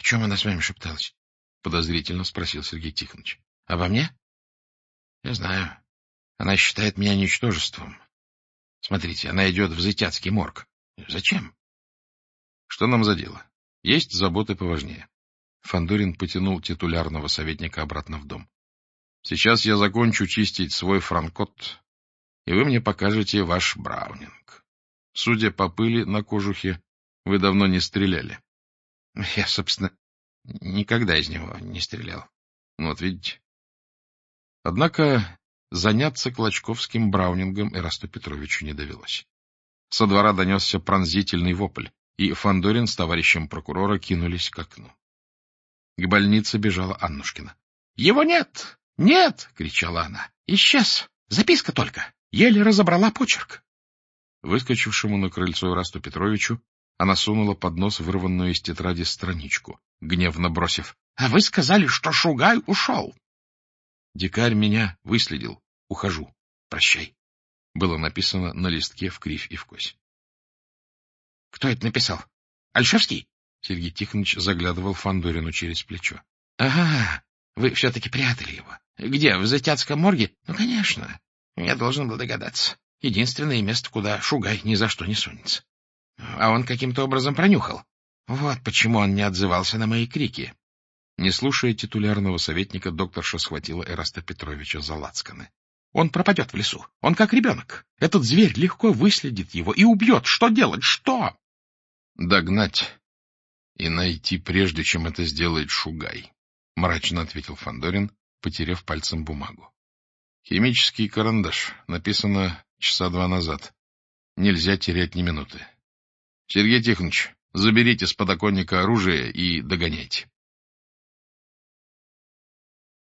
чем она с вами шепталась? — подозрительно спросил Сергей Тихонович. — Обо мне? — Я знаю. Она считает меня ничтожеством. Смотрите, она идет в Зытяцкий морг. Зачем? — Что нам за дело? Есть заботы поважнее. Фандорин потянул титулярного советника обратно в дом. — Сейчас я закончу чистить свой франкот, и вы мне покажете ваш браунинг. Судя по пыли на кожухе, вы давно не стреляли. — Я, собственно, никогда из него не стрелял. Вот видите. Однако заняться клочковским браунингом Эрасту Петровичу не довелось. Со двора донесся пронзительный вопль, и Фандорин с товарищем прокурора кинулись к окну. К больнице бежала Аннушкина. — Его нет! Нет! — кричала она. — Исчез! Записка только! Еле разобрала почерк. Выскочившему на крыльцо Эрасту Петровичу она сунула под нос вырванную из тетради страничку, гневно бросив: — А вы сказали, что Шугай ушел. — Дикарь меня выследил. Ухожу. Прощай. Было написано на листке вкривь и вкось. — Кто это написал? Ольшевский? Сергей Тихонович заглядывал Фандорину через плечо. — Ага, вы все-таки прятали его. Где, в Затятском морге? Ну, конечно. Я должен был догадаться. Единственное место, куда Шугай ни за что не сунется. А он каким-то образом пронюхал. Вот почему он не отзывался на мои крики. Не слушая титулярного советника, докторша схватила Эраста Петровича за лацканы. Он пропадет в лесу. Он как ребенок. Этот зверь легко выследит его и убьет. Что делать? Что? Догнать и найти, прежде чем это сделает Шугай, — мрачно ответил Фандорин, потеряв пальцем бумагу. Химический карандаш. Написано часа 2 назад. Нельзя терять ни минуты. Сергей Тихонович, заберите с подоконника оружие и догоняйте.